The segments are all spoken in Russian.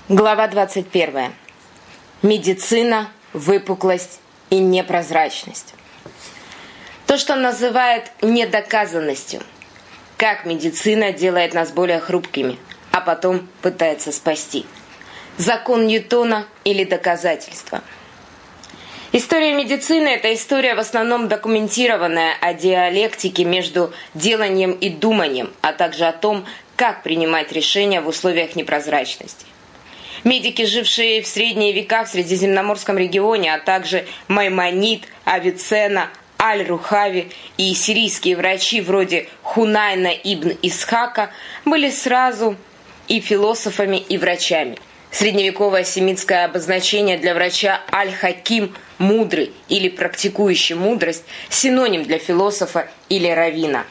Глава 21. Медицина, выпуклость и непрозрачность. То, что называют недоказанностью. Как медицина делает нас более хрупкими, а потом пытается спасти. Закон Ньютона или доказательства. История медицины – это история в основном документированная о диалектике между деланием и думанием, а также о том, как принимать решения в условиях непрозрачности. Медики, жившие в средние века в Средиземноморском регионе, а также Маймонид, Авиценна, Аль-Рухави и сирийские врачи вроде Хунайна ибн Исхака были сразу и философами, и врачами. Средневековое семитское обозначение для врача Аль-Хаким – мудрый или практикующий мудрость, синоним для философа или раввина.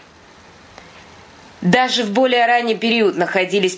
Даже в более ранний период находились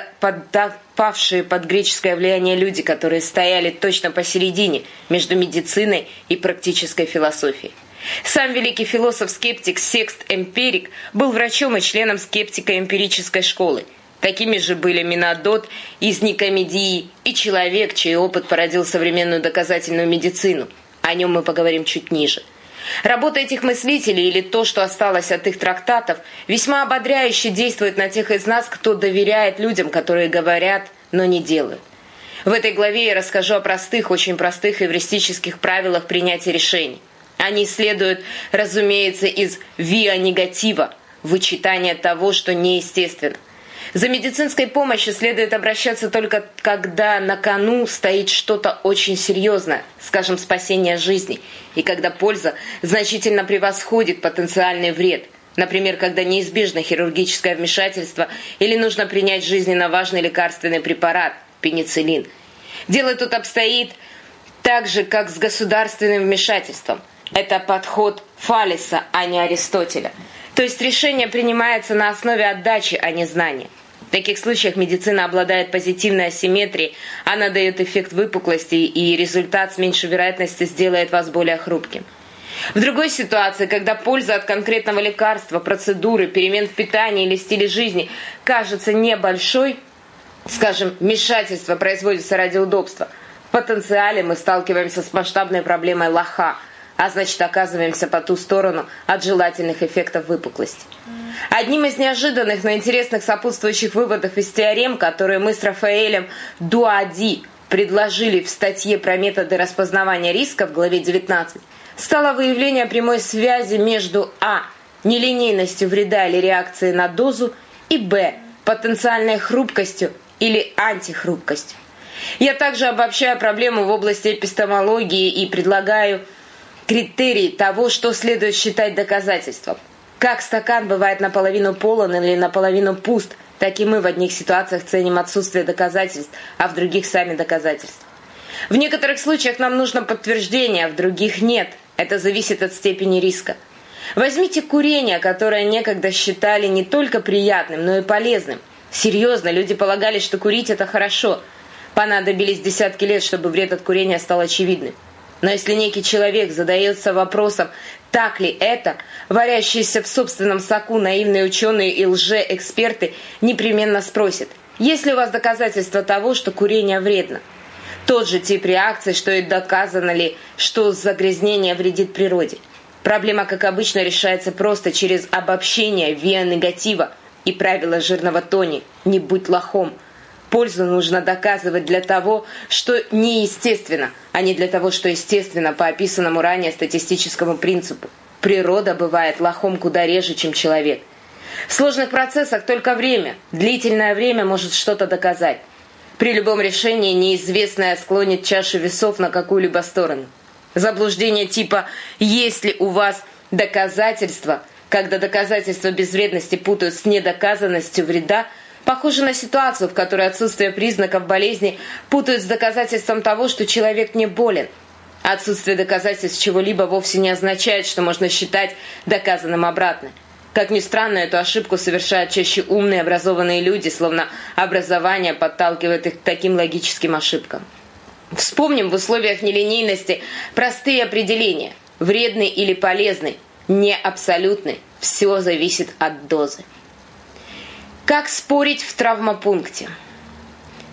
подпавшие под греческое влияние люди, которые стояли точно посередине между медициной и практической философией. Сам великий философ-скептик Секст Эмпирик был врачом и членом скептико-эмпирической школы. Такими же были Минодот из Никомедии и человек, чей опыт породил современную доказательную медицину. О нем мы поговорим чуть ниже. Работа этих мыслителей, или то, что осталось от их трактатов, весьма ободряюще действует на тех из нас, кто доверяет людям, которые говорят, но не делают. В этой главе я расскажу о простых, очень простых эвристических правилах принятия решений. Они следуют, разумеется, из виа негатива, вычитания того, что неестественно. За медицинской помощью следует обращаться только когда на кону стоит что-то очень серьезное, скажем, спасение жизни, и когда польза значительно превосходит потенциальный вред, например, когда неизбежно хирургическое вмешательство или нужно принять жизненно важный лекарственный препарат – пенициллин. Дело тут обстоит так же, как с государственным вмешательством. Это подход Фалеса, а не Аристотеля. То есть решение принимается на основе отдачи, а не знания. В таких случаях медицина обладает позитивной асимметрией, она дает эффект выпуклости, и результат с меньшей вероятностью сделает вас более хрупким. В другой ситуации, когда польза от конкретного лекарства, процедуры, перемен в питании или стиле жизни кажется небольшой, скажем, вмешательство производится ради удобства, в потенциале мы сталкиваемся с масштабной проблемой лоха, а значит оказываемся по ту сторону от желательных эффектов выпуклости. Одним из неожиданных, но интересных сопутствующих выводов из теорем, которые мы с Рафаэлем Дуади предложили в статье про методы распознавания риска в главе 19, стало выявление прямой связи между а. нелинейностью вреда или реакции на дозу и б. потенциальной хрупкостью или антихрупкостью. Я также обобщаю проблему в области эпистемологии и предлагаю критерии того, что следует считать доказательством. Как стакан бывает наполовину полон или наполовину пуст, так и мы в одних ситуациях ценим отсутствие доказательств, а в других сами доказательства. В некоторых случаях нам нужно подтверждение, а в других нет. Это зависит от степени риска. Возьмите курение, которое некогда считали не только приятным, но и полезным. Серьезно, люди полагали, что курить – это хорошо. Понадобились десятки лет, чтобы вред от курения стал очевидным. Но если некий человек задается вопросом, так ли это, варящиеся в собственном соку наивные ученые и лжеэксперты непременно спросят, есть ли у вас доказательства того, что курение вредно? Тот же тип реакции, что и доказано ли, что загрязнение вредит природе. Проблема, как обычно, решается просто через обобщение виа негатива и правило жирного Тони «не будь лохом». Пользу нужно доказывать для того, что неестественно, а не для того, что естественно по описанному ранее статистическому принципу. Природа бывает лохом куда реже, чем человек. В сложных процессах только время, длительное время может что-то доказать. При любом решении неизвестное склонит чашу весов на какую-либо сторону. Заблуждение типа «есть ли у вас доказательства», когда доказательства безвредности путают с недоказанностью вреда, похоже на ситуацию, в которой отсутствие признаков болезни путают с доказательством того, что человек не болен. Отсутствие доказательств чего-либо вовсе не означает, что можно считать доказанным обратно. Как ни странно, эту ошибку совершают чаще умные, образованные люди, словно образование подталкивает их к таким логическим ошибкам. Вспомним в условиях нелинейности простые определения. Вредный или полезный, не абсолютный, все зависит от дозы. Как спорить в травмопункте?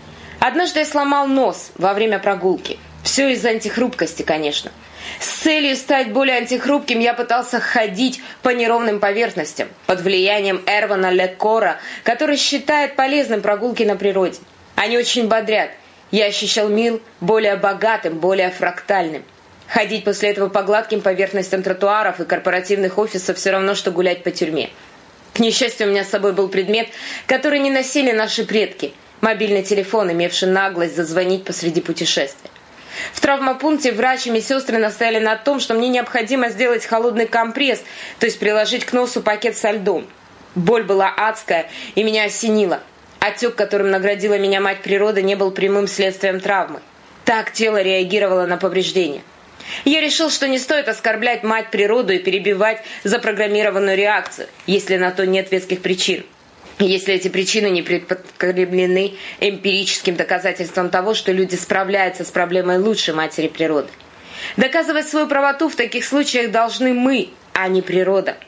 Однажды я сломал нос во время прогулки. Все из-за антихрупкости, конечно. С целью стать более антихрупким я пытался ходить по неровным поверхностям под влиянием Эрвана Лекора, который считает полезным прогулки на природе. Они очень бодрят. Я ощущал мир более богатым, более фрактальным. Ходить после этого по гладким поверхностям тротуаров и корпоративных офисов все равно, что гулять по тюрьме. К несчастью, у меня с собой был предмет, который не носили наши предки – мобильный телефон, имевший наглость зазвонить посреди путешествия. В травмопункте врач и медсестры настояли на том, что мне необходимо сделать холодный компресс, то есть приложить к носу пакет со льдом. Боль была адская, и меня осенило. Отек, которым наградила меня мать природа, не был прямым следствием травмы. Так тело реагировало на повреждения. Я решил, что не стоит оскорблять мать природу и перебивать запрограммированную реакцию, если на то нет веских причин. Если эти причины не подкреплены эмпирическим доказательством того, что люди справляются с проблемой лучше матери природы. Доказывать свою правоту в таких случаях должны мы, а не природа.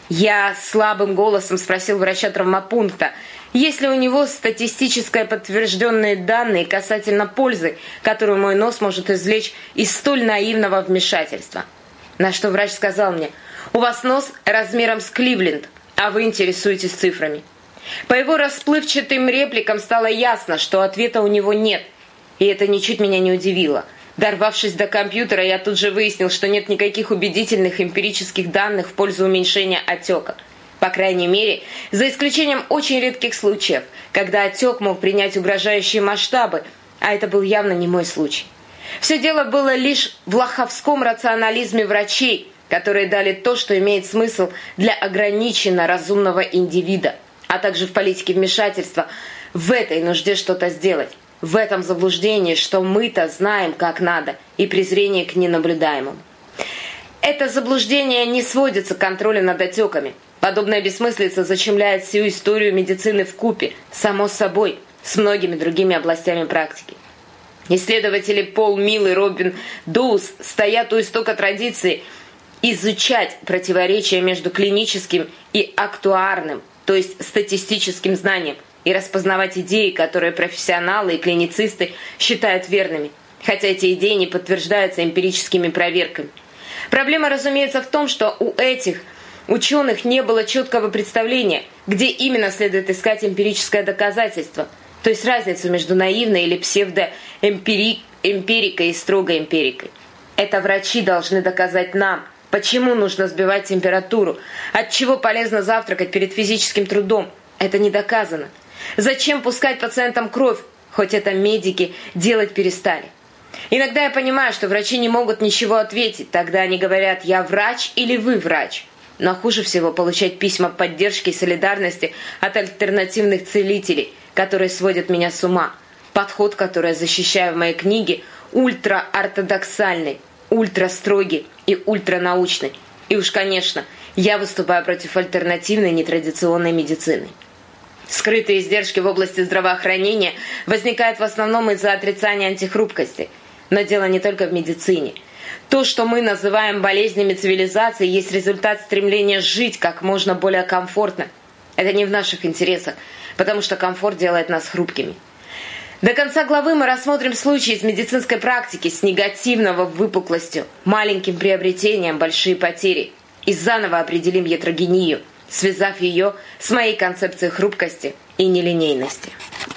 Я слабым голосом спросил врача травмопункта, есть ли у него статистически подтвержденные данные касательно пользы, которую мой нос может извлечь из столь наивного вмешательства. На что врач сказал мне: «У вас нос размером с Кливленд, а вы интересуетесь цифрами». По его расплывчатым репликам стало ясно, что ответа у него нет, и это ничуть меня не удивило. Дорвавшись до компьютера, я тут же выяснил, что нет никаких убедительных эмпирических данных в пользу уменьшения отека. По крайней мере, за исключением очень редких случаев, когда отек мог принять угрожающие масштабы, а это был явно не мой случай. Все дело было лишь в лоховском рационализме врачей, которые дали то, что имеет смысл для ограниченно разумного индивида, а также в политике вмешательства в этой нужде что-то сделать, в этом заблуждении, что мы-то знаем, как надо, и презрение к ненаблюдаемому. Это заблуждение не сводится к контролю над отеками. Подобная бессмыслица зачемляет всю историю медицины вкупе, само собой, с многими другими областями практики. Исследователи Пол Милл и Робин Доус стоят у истока традиции изучать противоречия между клиническим и актуарным, то есть статистическим знанием, и распознавать идеи, которые профессионалы и клиницисты считают верными, хотя эти идеи не подтверждаются эмпирическими проверками. Проблема, разумеется, в том, что у этих ученых не было четкого представления, где именно следует искать эмпирическое доказательство, то есть разницу между наивной или псевдоэмпирикой и строгой эмпирикой. Это врачи должны доказать нам, почему нужно сбивать температуру, от чего полезно завтракать перед физическим трудом. Это не доказано. Зачем пускать пациентам кровь, хоть это медики делать перестали. Иногда я понимаю, что врачи не могут ничего ответить, тогда они говорят: «Я врач» или «Вы врач». Но хуже всего получать письма поддержки и солидарности от альтернативных целителей, которые сводят меня с ума. Подход, который я защищаю в моей книге, ультраортодоксальный, ультрастрогий и ультранаучный. И уж, конечно, я выступаю против альтернативной нетрадиционной медицины. Скрытые издержки в области здравоохранения возникают в основном из-за отрицания антихрупкости. Но дело не только в медицине. То, что мы называем болезнями цивилизации, есть результат стремления жить как можно более комфортно. Это не в наших интересах, потому что комфорт делает нас хрупкими. До конца главы мы рассмотрим случаи из медицинской практики с негативного выпуклостью, маленьким приобретением, большие потери, и заново определим ятрогению, связав ее с моей концепцией хрупкости и нелинейности.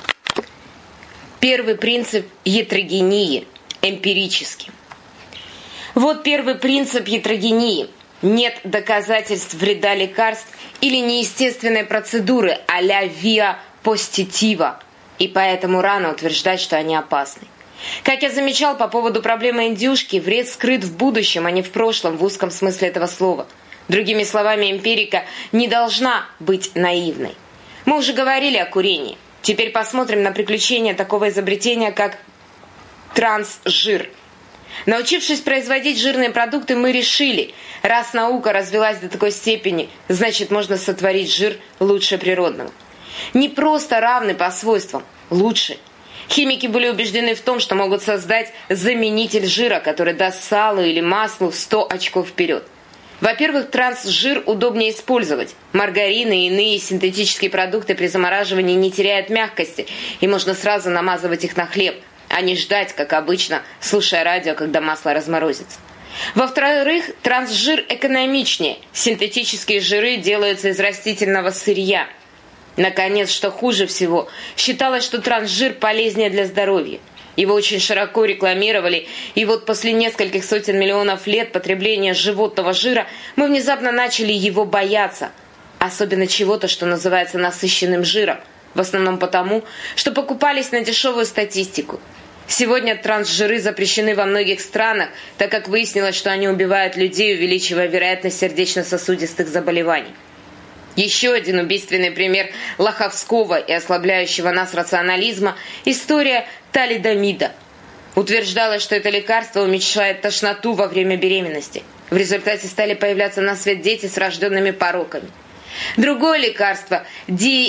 Первый принцип ятрогении – эмпирический. Вот первый принцип ятрогении. Нет доказательств вреда лекарств или неестественной процедуры а-ля via positiva, и поэтому рано утверждать, что они опасны. Как я замечал по поводу проблемы индюшки, вред скрыт в будущем, а не в прошлом, в узком смысле этого слова. Другими словами, эмпирика не должна быть наивной. Мы уже говорили о курении. Теперь посмотрим на приключения такого изобретения, как трансжир. Научившись производить жирные продукты, мы решили, раз наука развилась до такой степени, значит, можно сотворить жир лучше природного. Не просто равный по свойствам, лучше. Химики были убеждены в том, что могут создать заменитель жира, который даст салу или маслу в 100 очков вперед. Во-первых, трансжир удобнее использовать. Маргарин и иные синтетические продукты при замораживании не теряют мягкости, и можно сразу намазывать их на хлеб, а не ждать, как обычно, слушая радио, когда масло разморозится. Во-вторых, трансжир экономичнее. Синтетические жиры делаются из растительного сырья. Наконец, что хуже всего, считалось, что трансжир полезнее для здоровья. Его очень широко рекламировали, и вот после нескольких сотен миллионов лет потребления животного жира мы внезапно начали его бояться. Особенно чего-то, что называется насыщенным жиром. В основном потому, что покупались на дешевую статистику. Сегодня трансжиры запрещены во многих странах, так как выяснилось, что они убивают людей, увеличивая вероятность сердечно-сосудистых заболеваний. Еще один убийственный пример лоховского и ослабляющего нас рационализма – история талидомида. Утверждалось, что это лекарство уменьшает тошноту во время беременности. В результате стали появляться на свет дети с врожденными пороками. Другое лекарство –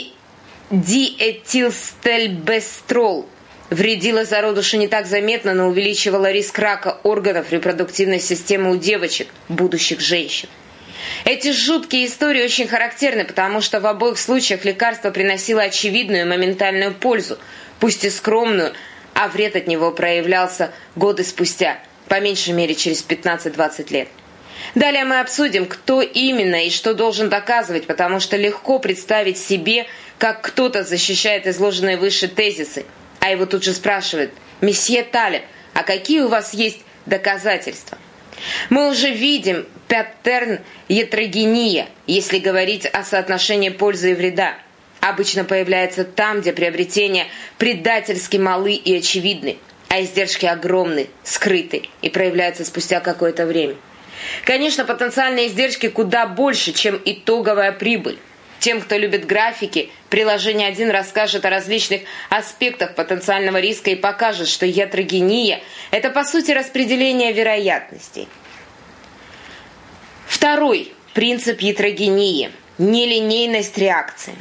диэтилстельбестрол – вредило зародышу не так заметно, но увеличивало риск рака органов репродуктивной системы у девочек, будущих женщин. Эти жуткие истории очень характерны, потому что в обоих случаях лекарство приносило очевидную моментальную пользу, пусть и скромную, а вред от него проявлялся годы спустя, по меньшей мере через 15-20 лет. Далее мы обсудим, кто именно и что должен доказывать, потому что легко представить себе, как кто-то защищает изложенные выше тезисы, а его тут же спрашивают: «Месье Талеб, а какие у вас есть доказательства?» Мы уже видим паттерн ятрогения, если говорить о соотношении пользы и вреда. Обычно появляется там, где приобретения предательски малы и очевидны, а издержки огромны, скрыты и проявляются спустя какое-то время. Конечно, потенциальные издержки куда больше, чем итоговая прибыль. Тем, кто любит графики, приложение 1 расскажет о различных аспектах потенциального риска и покажет, что ятрогения – это по сути распределение вероятностей. Второй принцип ятрогении – нелинейность реакции.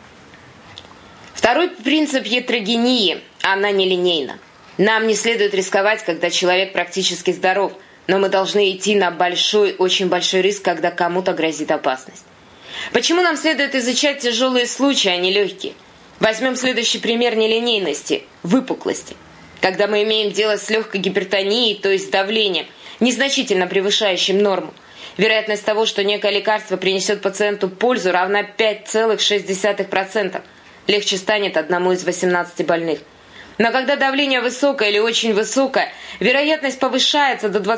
Второй принцип ятрогении – она нелинейна. Нам не следует рисковать, когда человек практически здоров, но мы должны идти на большой, очень большой риск, когда кому-то грозит опасность. Почему нам следует изучать тяжелые случаи, а не легкие? Возьмем следующий пример нелинейности – выпуклости. Когда мы имеем дело с легкой гипертонией, то есть давлением, незначительно превышающим норму, вероятность того, что некое лекарство принесет пациенту пользу, равна 5,6%. Легче станет одному из 18 больных. Но когда давление высокое или очень высокое, вероятность повышается до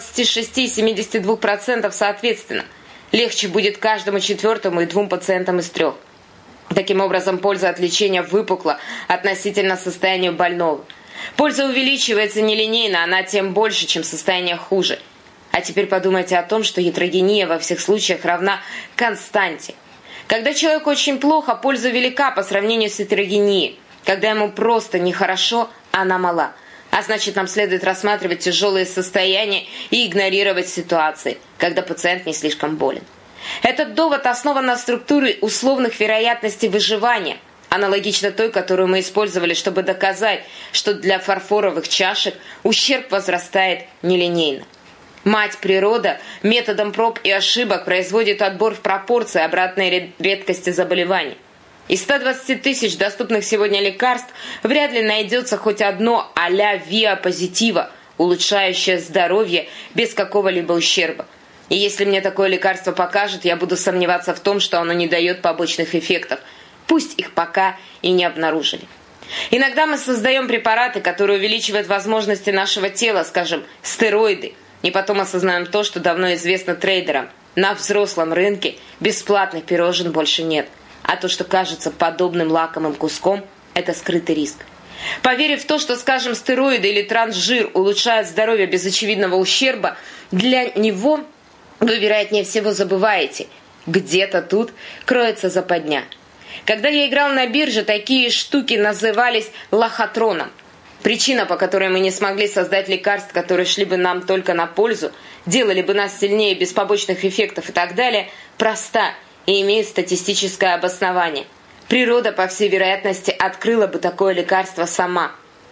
26,72% соответственно. Легче будет каждому четвертому и 2 пациентам из 3. Таким образом, польза от лечения выпукла относительно состояния больного. Польза увеличивается нелинейно, она тем больше, чем состояние хуже. А теперь подумайте о том, что ятрогения во всех случаях равна константе. Когда человеку очень плохо, польза велика по сравнению с ятрогенией. Когда ему просто нехорошо, она мала. А значит, нам следует рассматривать тяжелые состояния и игнорировать ситуации, когда пациент не слишком болен. Этот довод основан на структуре условных вероятностей выживания, аналогично той, которую мы использовали, чтобы доказать, что для фарфоровых чашек ущерб возрастает нелинейно. Мать природа методом проб и ошибок производит отбор в пропорции обратной редкости заболеваний. Из 120 тысяч доступных сегодня лекарств вряд ли найдется хоть одно а-ля ВИА-позитива, улучшающее здоровье без какого-либо ущерба. И если мне такое лекарство покажут, я буду сомневаться в том, что оно не дает побочных эффектов. Пусть их пока и не обнаружили. Иногда мы создаем препараты, которые увеличивают возможности нашего тела, скажем, стероиды, и потом осознаем то, что давно известно трейдерам. На взрослом рынке бесплатных пирожен больше нет. А то, что кажется подобным лакомым куском, это скрытый риск. Поверив в то, что, скажем, стероиды или трансжир улучшают здоровье без очевидного ущерба, для него вы, вероятнее всего, забываете. Где-то тут кроется западня. Когда я играл на бирже, такие штуки назывались лохотроном. Причина, по которой мы не смогли создать лекарств, которые шли бы нам только на пользу, делали бы нас сильнее без побочных эффектов и так далее, проста и имеет статистическое обоснование. Природа, по всей вероятности, открыла бы такое лекарство сама.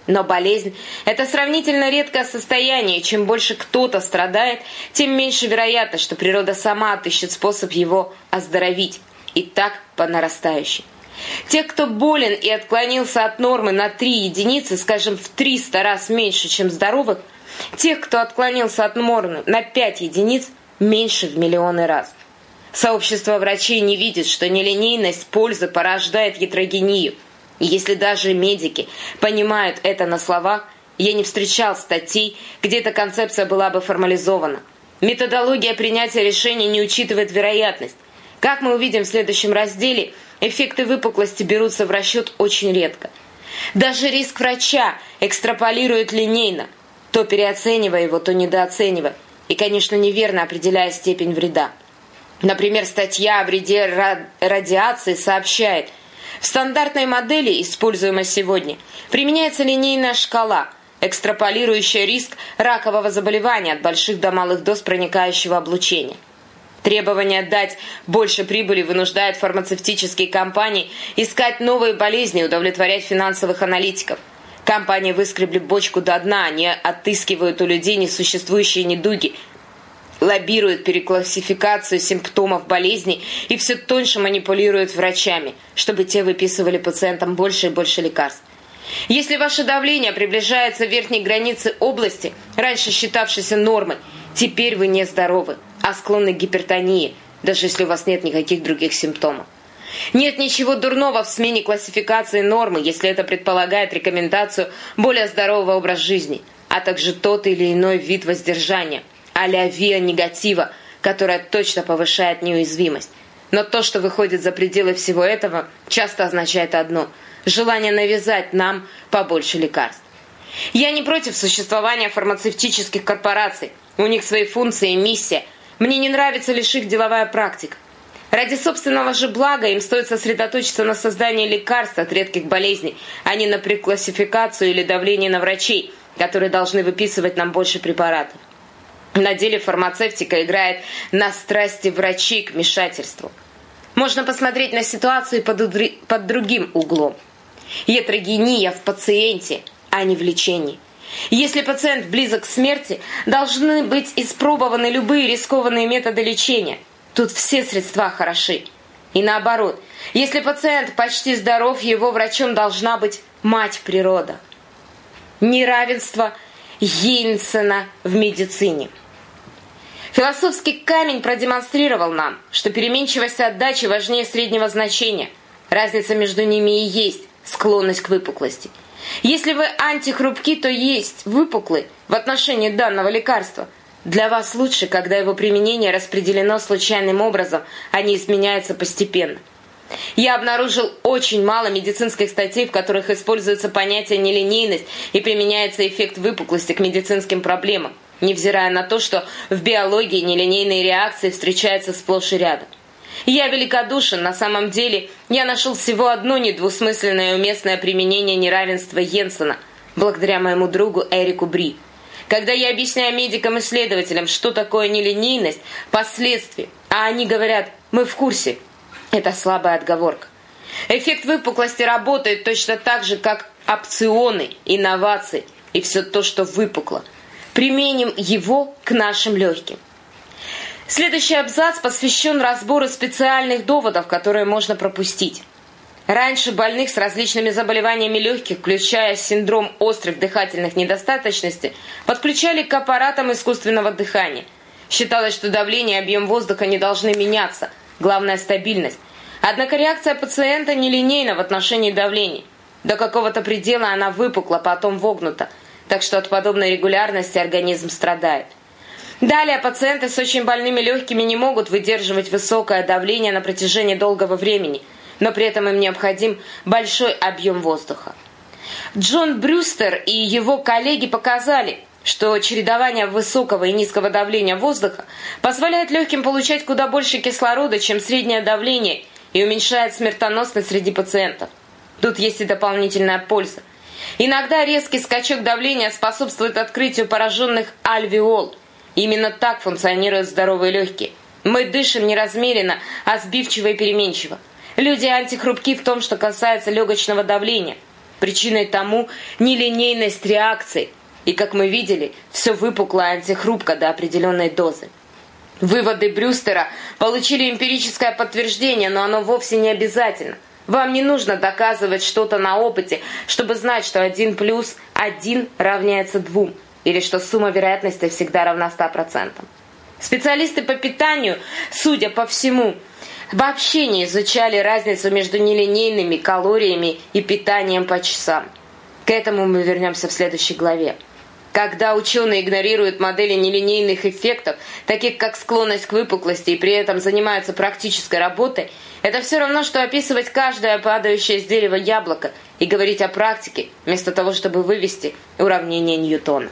Но болезнь – это сравнительно редкое состояние, и чем больше кто-то страдает, тем меньше вероятность, что природа сама отыщет способ его оздоровить. И так по нарастающей. Тех, кто болен и отклонился от нормы на 3 единицы, скажем, в 300 раз меньше, чем здоровых, тех, кто отклонился от нормы на 5 единиц, меньше в миллионы раз. Сообщество врачей не видит, что нелинейность пользы порождает ятрогению. И если даже медики понимают это на словах, я не встречал статей, где эта концепция была бы формализована. Методология принятия решений не учитывает вероятность. Как мы увидим в следующем разделе, эффекты выпуклости берутся в расчет очень редко. Даже риск врача экстраполирует линейно, то переоценивая его, то недооценивая, и, конечно, неверно определяя степень вреда. Например, статья о вреде радиации сообщает, в стандартной модели, используемой сегодня, применяется линейная шкала, экстраполирующая риск ракового заболевания от больших до малых доз проникающего облучения. Требование дать больше прибыли вынуждает фармацевтические компании искать новые болезни и удовлетворять финансовых аналитиков. Компании выскребли бочку до дна, они отыскивают у людей несуществующие недуги, лоббируют переклассификацию симптомов болезней и все тоньше манипулируют врачами, чтобы те выписывали пациентам больше и больше лекарств. Если ваше давление приближается к верхней границе области, раньше считавшейся нормой, теперь вы не здоровы, а склонны к гипертонии, даже если у вас нет никаких других симптомов. Нет ничего дурного в смене классификации нормы, если это предполагает рекомендацию более здорового образа жизни, а также тот или иной вид воздержания, а-ля ВИА-негатива, которая точно повышает неуязвимость. Но то, что выходит за пределы всего этого, часто означает одно – желание навязать нам побольше лекарств. Я не против существования фармацевтических корпораций, у них свои функции и миссия. Мне не нравится лишь их деловая практика. Ради собственного же блага им стоит сосредоточиться на создании лекарств от редких болезней, а не на преклассификацию или давлении на врачей, которые должны выписывать нам больше препаратов. На деле фармацевтика играет на страсти врачей к вмешательству. Можно посмотреть на ситуацию под другим углом. Ятрогения в пациенте, а не в лечении. Если пациент близок к смерти, должны быть испробованы любые рискованные методы лечения. Тут все средства хороши. И наоборот, если пациент почти здоров, его врачом должна быть мать природа. Неравенство Йенсена в медицине. Философский камень продемонстрировал нам, что переменчивость отдачи важнее среднего значения. Разница между ними и есть склонность к выпуклости. Если вы антихрупки, то есть выпуклый в отношении данного лекарства. Для вас лучше, когда его применение распределено случайным образом, а не изменяется постепенно. Я обнаружил очень мало медицинских статей, в которых используется понятие нелинейность и применяется эффект выпуклости к медицинским проблемам, невзирая на то, что в биологии нелинейные реакции встречаются сплошь и рядом. Я великодушен, на самом деле я нашел всего одно недвусмысленное и уместное применение неравенства Йенсена, благодаря моему другу Эрику Бри. Когда я объясняю медикам-исследователям, что такое нелинейность, последствия, а они говорят «мы в курсе», это слабая отговорка. Эффект выпуклости работает точно так же, как опционы, инновации и все то, что выпукло. Применим его к нашим легким. Следующий абзац посвящен разбору специальных доводов, которые можно пропустить. Раньше больных с различными заболеваниями легких, включая синдром острых дыхательных недостаточностей, подключали к аппаратам искусственного дыхания. Считалось, что давление и объем воздуха не должны меняться, главное стабильность. Однако реакция пациента нелинейна в отношении давления. До какого-то предела она выпукла, потом вогнута, так что от подобной регулярности организм страдает. Далее пациенты с очень больными легкими не могут выдерживать высокое давление на протяжении долгого времени, но при этом им необходим большой объем воздуха. Джон Брюстер и его коллеги показали, что чередование высокого и низкого давления воздуха позволяет легким получать куда больше кислорода, чем среднее давление, и уменьшает смертоносность среди пациентов. Тут есть и дополнительная польза. Иногда резкий скачок давления способствует открытию пораженных альвеол. Именно так функционируют здоровые легкие. Мы дышим не размеренно, а сбивчиво и переменчиво. Люди антихрупки в том, что касается легочного давления. Причиной тому нелинейность реакций и, как мы видели, все выпукло и антихрупко до определенной дозы. Выводы Брюстера получили эмпирическое подтверждение, но оно вовсе не обязательно. Вам не нужно доказывать что-то на опыте, чтобы знать, что 1 плюс 1 равняется 2, или что сумма вероятностей всегда равна 100%. Специалисты по питанию, судя по всему, вообще не изучали разницу между нелинейными калориями и питанием по часам. К этому мы вернемся в следующей главе. Когда ученые игнорируют модели нелинейных эффектов, таких как склонность к выпуклости, и при этом занимаются практической работой, это все равно, что описывать каждое падающее с дерева яблоко и говорить о практике, вместо того, чтобы вывести уравнение Ньютона.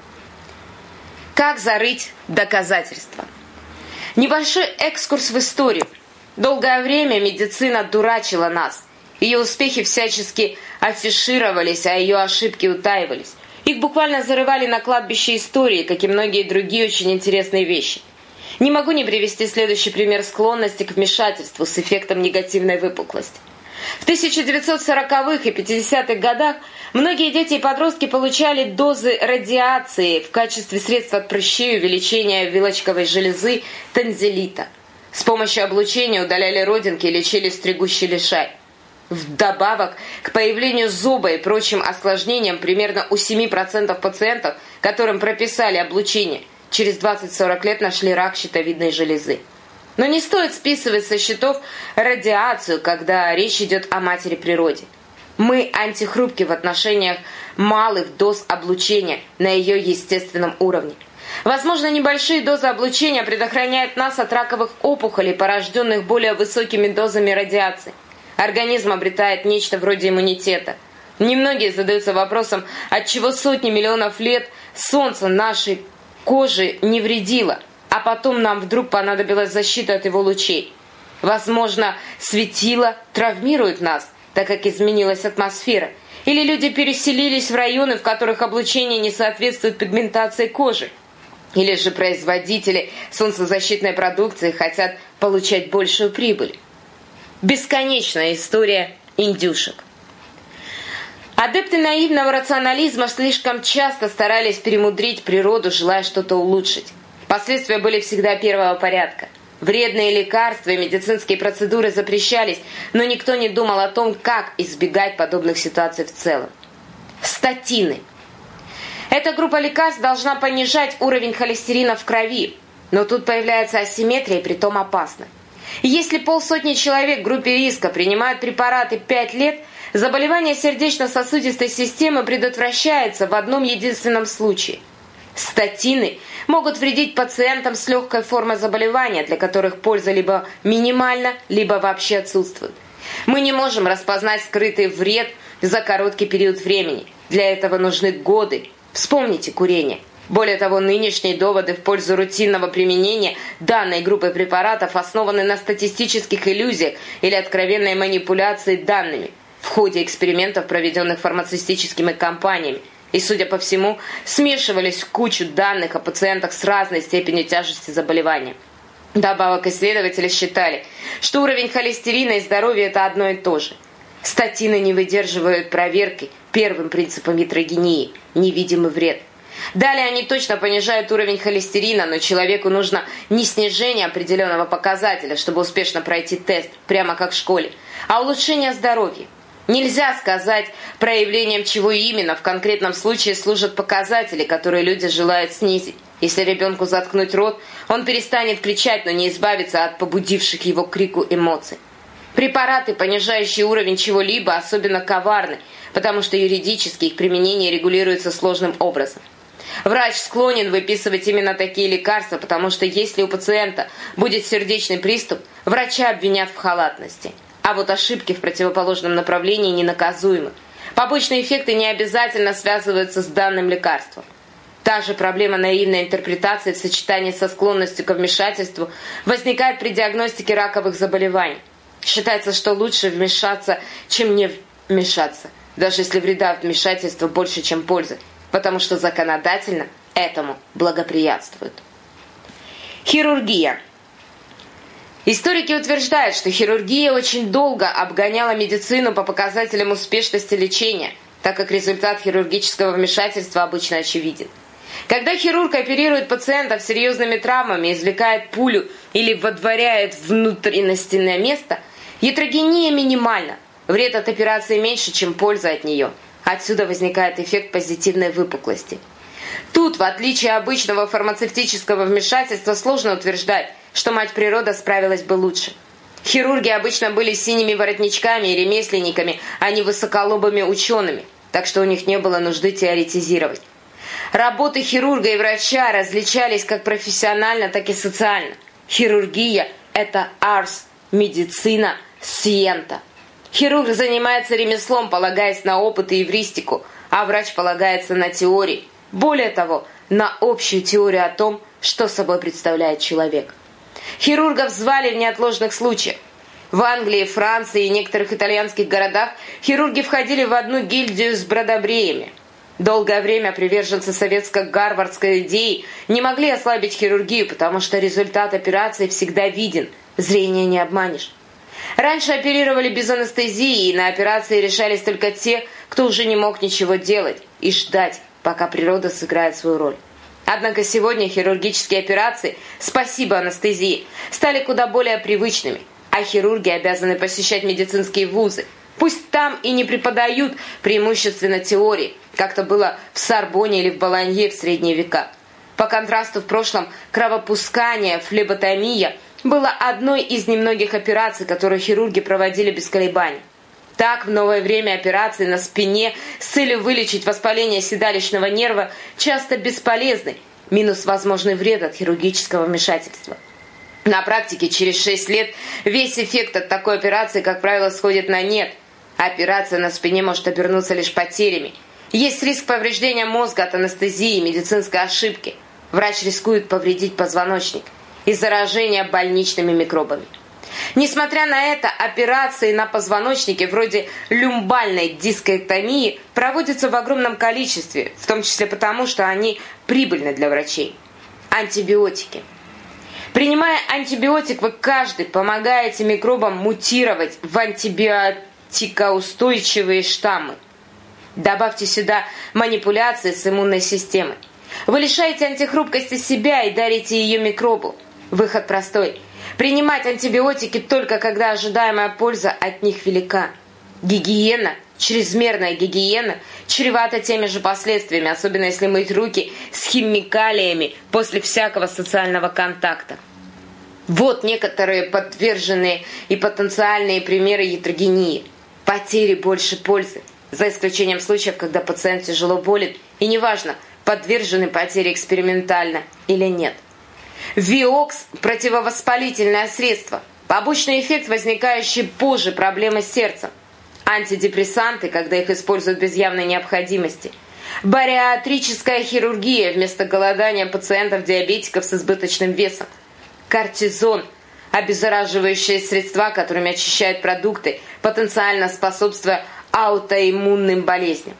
Как зарыть доказательства? Небольшой экскурс в историю. Долгое время медицина дурачила нас. Ее успехи всячески афишировались, а ее ошибки утаивались. Их буквально зарывали на кладбище истории, как и многие другие очень интересные вещи. Не могу не привести следующий пример склонности к вмешательству с эффектом негативной выпуклости. В 1940-х и 50-х годах многие дети и подростки получали дозы радиации в качестве средства от прыщей, увеличения вилочковой железы, танзелита. С помощью облучения удаляли родинки и лечили стригущий лишай. Вдобавок к появлению зуба и прочим осложнениям примерно у 7% пациентов, которым прописали облучение, через 20-40 лет нашли рак щитовидной железы. Но не стоит списывать со счетов радиацию, когда речь идет о матери природе. Мы антихрупки в отношениях малых доз облучения на ее естественном уровне. Возможно, небольшие дозы облучения предохраняют нас от раковых опухолей, порожденных более высокими дозами радиации. Организм обретает нечто вроде иммунитета. Немногие задаются вопросом, отчего сотни миллионов лет солнце нашей кожи не вредило, а потом нам вдруг понадобилась защита от его лучей. Возможно, светило травмирует нас, так как изменилась атмосфера. Или люди переселились в районы, в которых облучение не соответствует пигментации кожи. Или же производители солнцезащитной продукции хотят получать большую прибыль. Бесконечная история индюшек. Адепты наивного рационализма слишком часто старались перемудрить природу, желая что-то улучшить. Последствия были всегда первого порядка. Вредные лекарства и медицинские процедуры запрещались, но никто не думал о том, как избегать подобных ситуаций в целом. Статины. Эта группа лекарств должна понижать уровень холестерина в крови, но тут появляется асимметрия, и притом опасно. Если 50 человек в группе риска принимают препараты 5 лет, заболевание сердечно-сосудистой системы предотвращается в одном единственном случае. Статины могут вредить пациентам с легкой формой заболевания, для которых польза либо минимальна, либо вообще отсутствует. Мы не можем распознать скрытый вред за короткий период времени. Для этого нужны годы. Вспомните курение. Более того, нынешние доводы в пользу рутинного применения данной группы препаратов основаны на статистических иллюзиях или откровенной манипуляции данными в ходе экспериментов, проведенных фармацевтическими компаниями, и, судя по всему, смешивались в кучу данных о пациентах с разной степенью тяжести заболевания. Добавок исследователи считали, что уровень холестерина и здоровья – это одно и то же. Статины не выдерживают проверки первым принципом ятрогении – невидимый вред. Далее они точно понижают уровень холестерина, но человеку нужно не снижение определенного показателя, чтобы успешно пройти тест, прямо как в школе, а улучшение здоровья. Нельзя сказать, проявлением чего именно в конкретном случае служат показатели, которые люди желают снизить. Если ребенку заткнуть рот, он перестанет кричать, но не избавится от побудивших его к крику эмоций. Препараты, понижающие уровень чего-либо, особенно коварны, потому что юридически их применение регулируется сложным образом. Врач склонен выписывать именно такие лекарства, потому что если у пациента будет сердечный приступ, врача обвинят в халатности. А вот ошибки в противоположном направлении ненаказуемы. Побочные эффекты не обязательно связываются с данным лекарством. Та же проблема наивной интерпретации в сочетании со склонностью к вмешательству возникает при диагностике раковых заболеваний. Считается, что лучше вмешаться, чем не вмешаться, даже если вреда от вмешательства больше, чем пользы, потому что законодательно этому благоприятствует. Хирургия. Историки утверждают, что хирургия очень долго обгоняла медицину по показателям успешности лечения, так как результат хирургического вмешательства обычно очевиден. Когда хирург оперирует пациента с серьезными травмами, извлекает пулю или водворяет внутренностное место, ятрогения минимальна. Вред от операции меньше, чем польза от нее. Отсюда возникает эффект позитивной выпуклости. Тут, в отличие от обычного фармацевтического вмешательства, сложно утверждать, что мать природа справилась бы лучше. Хирурги обычно были синими воротничками и ремесленниками, а не высоколобыми учеными, так что у них не было нужды теоретизировать. Работы хирурга и врача различались как профессионально, так и социально. Хирургия – это ars, медицина, scientia. Хирург занимается ремеслом, полагаясь на опыт и эвристику, а врач полагается на теории. Более того, на общую теорию о том, что собой представляет человек. Хирургов звали в неотложных случаях. В Англии, Франции и некоторых итальянских городах хирурги входили в одну гильдию с бродобреями. Долгое время приверженцы советско-гарвардской идеи не могли ослабить хирургию, потому что результат операции всегда виден, зрение не обманешь. Раньше оперировали без анестезии, и на операции решались только те, кто уже не мог ничего делать, и ждать, пока природа сыграет свою роль. Однако сегодня хирургические операции, спасибо анестезии, стали куда более привычными, а хирурги обязаны посещать медицинские вузы. Пусть там и не преподают преимущественно теории, как то было в Сорбонне или в Болонье в средние века. По контрасту, в прошлом кровопускание, флеботомия было одной из немногих операций, которые хирурги проводили без колебаний. Так, в новое время операции на спине с целью вылечить воспаление седалищного нерва часто бесполезны, минус возможный вред от хирургического вмешательства. На практике через 6 лет весь эффект от такой операции, как правило, сходит на нет. Операция на спине может обернуться лишь потерями. Есть риск повреждения мозга от анестезии и медицинской ошибки. Врач рискует повредить позвоночник и заражения больничными микробами. Несмотря на это, операции на позвоночнике вроде люмбальной дискэктомии проводятся в огромном количестве, в том числе потому, что они прибыльны для врачей. Антибиотики. Принимая антибиотик, вы каждый помогаете микробам мутировать в антибиотикоустойчивые штаммы. Добавьте сюда манипуляции с иммунной системой. Вы лишаете антихрупкости себя и дарите ее микробу. Выход простой. Принимать антибиотики только когда ожидаемая польза от них велика. Гигиена, чрезмерная гигиена, чревата теми же последствиями, особенно если мыть руки с химикалиями после всякого социального контакта. Вот некоторые подтвержденные и потенциальные примеры ятрогении. Потери больше пользы, за исключением случаев, когда пациент тяжело болен, и неважно, подвержены потере экспериментально или нет. Виокс – противовоспалительное средство. Побочный эффект, возникающий позже, проблемы с сердцем. Антидепрессанты, когда их используют без явной необходимости. Бариатрическая хирургия вместо голодания пациентов-диабетиков с избыточным весом. Кортизон – обеззараживающие средства, которыми очищают продукты, потенциально способствуя аутоиммунным болезням.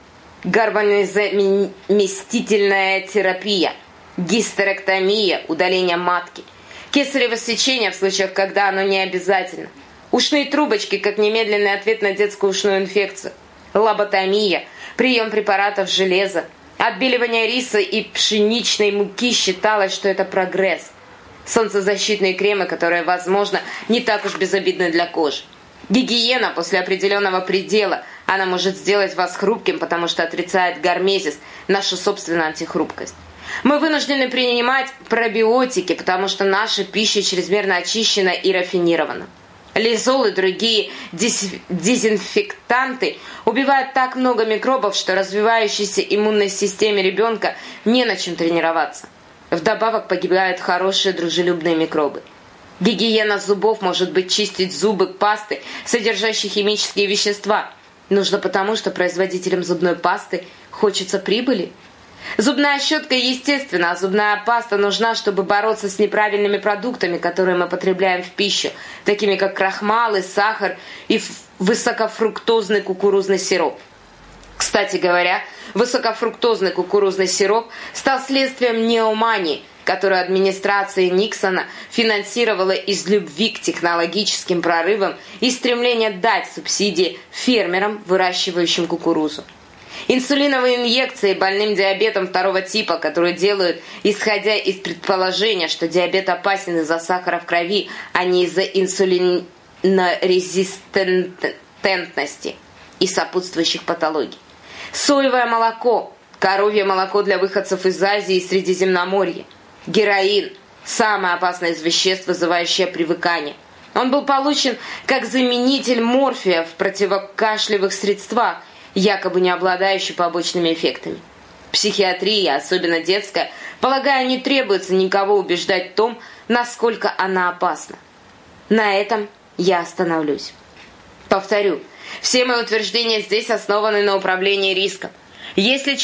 Гормонозаместительная терапия. Гистерэктомия, удаление матки. Кесарево сечение в случаях, когда оно не обязательно. Ушные трубочки, как немедленный ответ на детскую ушную инфекцию. Лоботомия, прием препаратов железа. Отбеливание риса и пшеничной муки считалось, что это прогресс. Солнцезащитные кремы, которые, возможно, не так уж безобидны для кожи. Гигиена после определенного предела. Она может сделать вас хрупким, потому что отрицает гормезис, нашу собственную антихрупкость. Мы вынуждены принимать пробиотики, потому что наша пища чрезмерно очищена и рафинирована. Лизол и другие дезинфектанты убивают так много микробов, что развивающейся иммунной системе ребенка не на чем тренироваться. Вдобавок погибают хорошие дружелюбные микробы. Гигиена зубов может быть чистить зубы пасты, содержащие химические вещества. Нужно потому, что производителям зубной пасты хочется прибыли. Зубная щетка естественна, а зубная паста нужна, чтобы бороться с неправильными продуктами, которые мы потребляем в пищу, такими как крахмалы, сахар и высокофруктозный кукурузный сироп. Кстати говоря, высокофруктозный кукурузный сироп стал следствием неомании, которую администрация Никсона финансировала из любви к технологическим прорывам и стремления дать субсидии фермерам, выращивающим кукурузу. Инсулиновые инъекции больным диабетом второго типа, которые делают, исходя из предположения, что диабет опасен из-за сахара в крови, а не из-за инсулинорезистентности и сопутствующих патологий. Соевое молоко, коровье молоко для выходцев из Азии и Средиземноморья. Героин – самое опасное из веществ, вызывающее привыкание. Он был получен как заменитель морфия в противокашлевых средствах, якобы не обладающий побочными эффектами. Психиатрия, особенно детская, полагаю, не требуется никого убеждать в том, насколько она опасна. На этом я остановлюсь. Повторю, все мои утверждения здесь основаны на управлении риском. Если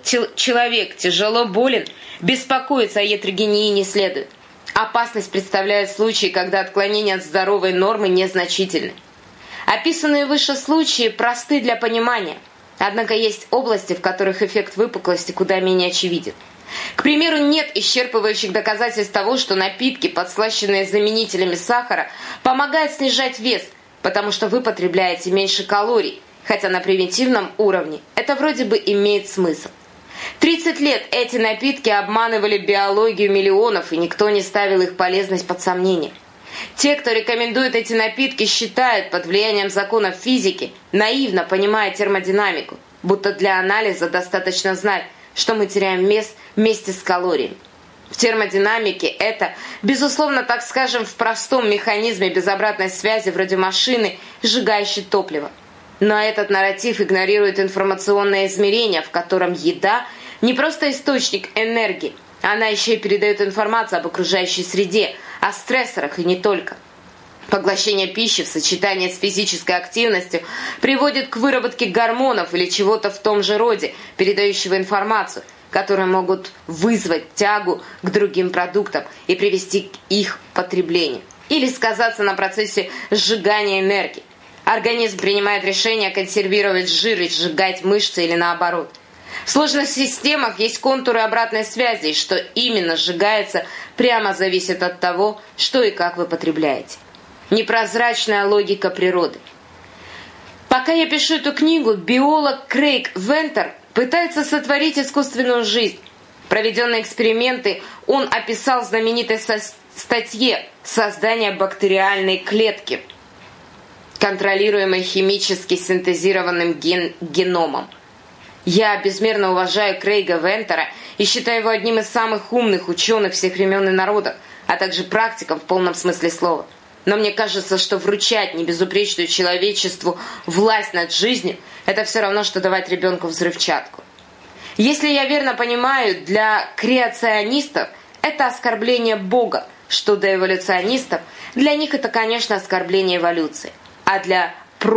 человек тяжело болен, беспокоиться о ятрогении не следует. Опасность представляет случаи, когда отклонения от здоровой нормы незначительны. Описанные выше случаи просты для понимания, однако есть области, в которых эффект выпуклости куда менее очевиден. К примеру, нет исчерпывающих доказательств того, что напитки, подслащенные заменителями сахара, помогают снижать вес, потому что вы потребляете меньше калорий, хотя на примитивном уровне это вроде бы имеет смысл. 30 лет эти напитки обманывали биологию миллионов, и никто не ставил их полезность под сомнение. Те, кто рекомендует эти напитки, считают под влиянием законов физики, наивно понимая термодинамику, будто для анализа достаточно знать, что мы теряем вес вместе с калориями. В термодинамике это, безусловно, так скажем, в простом механизме без обратной связи, вроде машины, сжигающей топливо. Но этот нарратив игнорирует информационное измерение, в котором еда не просто источник энергии, она еще и передает информацию об окружающей среде, о стрессорах и не только. Поглощение пищи в сочетании с физической активностью приводит к выработке гормонов или чего-то в том же роде, передающего информацию, которые могут вызвать тягу к другим продуктам и привести к их потреблению, или сказаться на процессе сжигания энергии. Организм принимает решение консервировать жир и сжигать мышцы или наоборот. В сложных системах есть контуры обратной связи, и что именно сжигается, прямо зависит от того, что и как вы потребляете. Непрозрачная логика природы. Пока я пишу эту книгу, биолог Крейг Вентер пытается сотворить искусственную жизнь. Проведенные эксперименты он описал в знаменитой статье «Создание бактериальной клетки», контролируемой химически синтезированным геномом. Я безмерно уважаю Крейга Вентера и считаю его одним из самых умных ученых всех времен и народов, а также практиком в полном смысле слова. Но мне кажется, что вручать небезупречную человечеству власть над жизнью – это все равно, что давать ребенку взрывчатку. Если я верно понимаю, для креационистов это оскорбление Бога, что до эволюционистов для них это, конечно, оскорбление эволюции. А для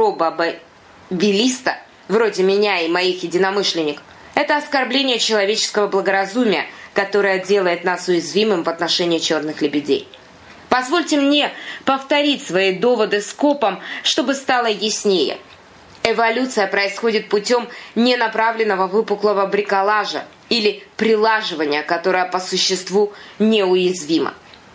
пробабилиста, вроде меня и моих единомышленников, это оскорбление человеческого благоразумия, которое делает нас уязвимым в отношении черных лебедей. Позвольте мне повторить свои доводы скопом, чтобы стало яснее. Эволюция происходит путем ненаправленного выпуклого бриколажа или прилаживания, которое по существу неуязвимо.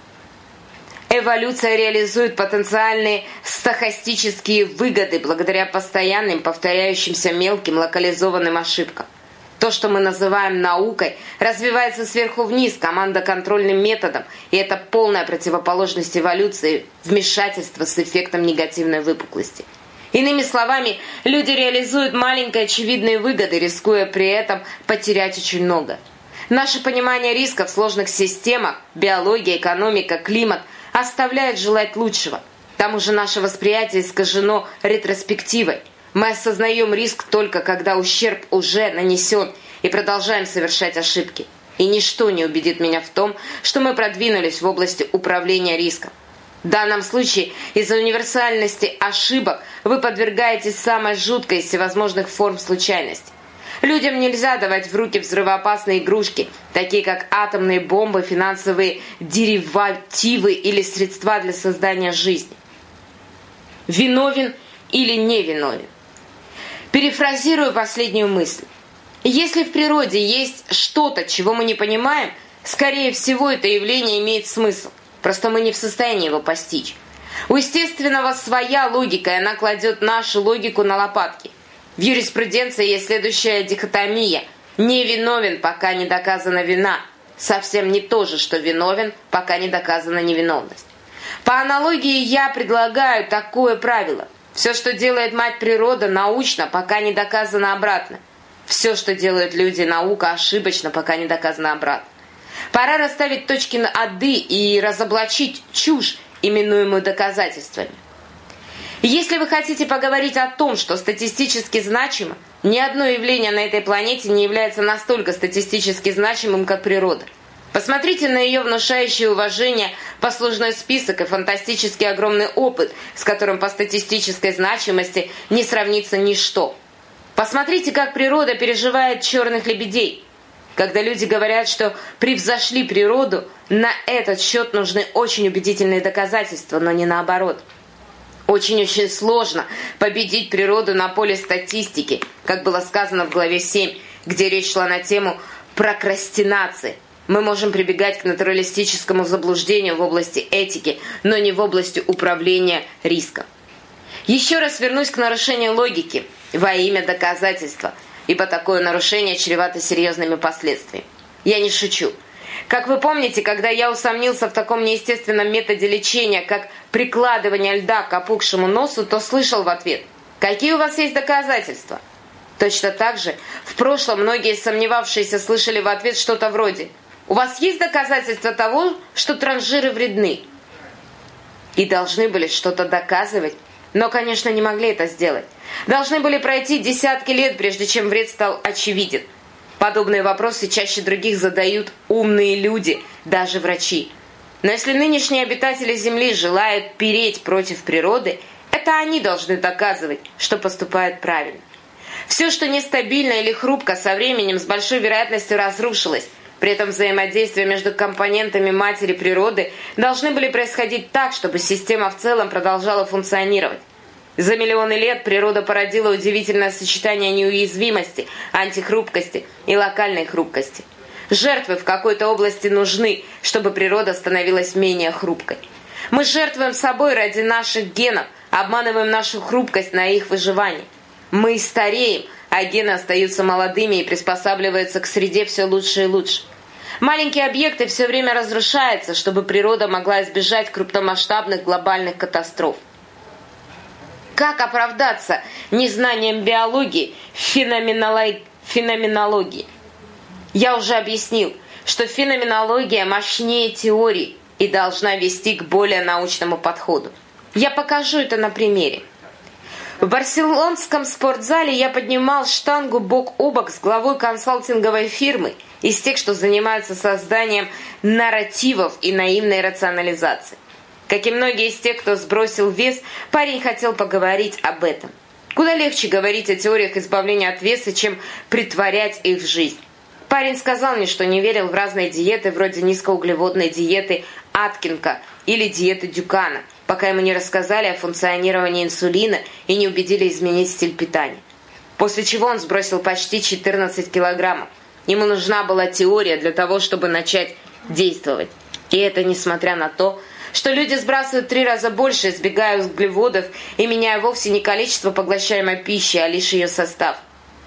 Эволюция реализует потенциальные стохастические выгоды благодаря постоянным, повторяющимся мелким локализованным ошибкам. То, что мы называем наукой, развивается сверху вниз командно-контрольным методом, и это полная противоположность эволюции, вмешательство с эффектом негативной выпуклости. Иными словами, люди реализуют маленькие очевидные выгоды, рискуя при этом потерять очень много. Наше понимание риска в сложных системах, биология, экономика, климат, оставляет желать лучшего. К тому же наше восприятие искажено ретроспективой. Мы осознаем риск только когда ущерб уже нанесен и продолжаем совершать ошибки. И ничто не убедит меня в том, что мы продвинулись в области управления риском. В данном случае из-за универсальности ошибок вы подвергаетесь самой жуткой из всевозможных форм случайности. Людям нельзя давать в руки взрывоопасные игрушки, такие как атомные бомбы, финансовые деривативы или средства для создания жизни. Виновен или не виновен? Перефразирую последнюю мысль. Если в природе есть что-то, чего мы не понимаем, Скорее всего, это явление имеет смысл, просто мы не в состоянии его постичь. У естественного своя логика, и она кладет нашу логику на лопатки. В юриспруденции есть следующая дихотомия: невиновен, пока не доказана вина. Совсем не то же, что виновен, пока не доказана невиновность. По аналогии я предлагаю такое правило: все, что делает мать природа, научно, пока не доказано обратно. Все, что делают люди, наука, ошибочно, пока не доказано обратно. Пора расставить точки над «и» и разоблачить чушь, именуемую доказательствами. Если вы хотите поговорить о том, что статистически значимо, ни одно явление на этой планете не является настолько статистически значимым, как природа. Посмотрите на ее внушающее уважение послужной список и фантастически огромный опыт, с которым по статистической значимости не сравнится ничто. Посмотрите, как природа переживает черных лебедей. Когда люди говорят, что превзошли природу, на этот счет нужны очень убедительные доказательства, но не наоборот. Очень-очень сложно победить природу на поле статистики, как было сказано в главе 7, где речь шла на тему прокрастинации. Мы можем прибегать к натуралистическому заблуждению в области этики, но не в области управления риском. Еще раз вернусь к нарушению логики во имя доказательства, ибо такое нарушение чревато серьезными последствиями. Я не шучу. Как вы помните, когда я усомнился в таком неестественном методе лечения, как прикладывание льда к опухшему носу, то слышал в ответ: «Какие у вас есть доказательства?» Точно так же в прошлом многие сомневавшиеся слышали в ответ что-то вроде: «У вас есть доказательства того, что трансжиры вредны?» И должны были что-то доказывать, но, конечно, не могли это сделать. Должны были пройти десятки лет, прежде чем вред стал очевиден. Подобные вопросы чаще других задают умные люди, даже врачи. Но если нынешние обитатели Земли желают переть против природы, это они должны доказывать, что поступают правильно. Все, что нестабильно или хрупко, со временем с большой вероятностью разрушилось. При этом взаимодействие между компонентами матери природы должны были происходить так, чтобы система в целом продолжала функционировать. За миллионы лет природа породила удивительное сочетание неуязвимости, антихрупкости и локальной хрупкости. Жертвы в какой-то области нужны, чтобы природа становилась менее хрупкой. Мы жертвуем собой ради наших генов, обманываем нашу хрупкость на их выживание. Мы стареем, а гены остаются молодыми и приспосабливаются к среде все лучше и лучше. Маленькие объекты все время разрушаются, чтобы природа могла избежать крупномасштабных глобальных катастроф. Как оправдаться незнанием биологии, феноменологии? Я уже объяснил, что феноменология мощнее теории и должна вести к более научному подходу. Я покажу это на примере. В барселонском спортзале я поднимал штангу бок о бок с главой консалтинговой фирмы из тех, что занимаются созданием нарративов и наивной рационализации. Как и многие из тех, кто сбросил вес, парень хотел поговорить об этом. Куда легче говорить о теориях избавления от веса, чем притворять их в жизнь. Парень сказал мне, что не верил в разные диеты, вроде низкоуглеводной диеты Аткинга или диеты Дюкана, пока ему не рассказали о функционировании инсулина и не убедили изменить стиль питания. После чего он сбросил почти 14 килограммов. Ему нужна была теория для того, чтобы начать действовать. И это несмотря на то, что люди сбрасывают 3 раза больше, избегая углеводов и меняя вовсе не количество поглощаемой пищи, а лишь ее состав.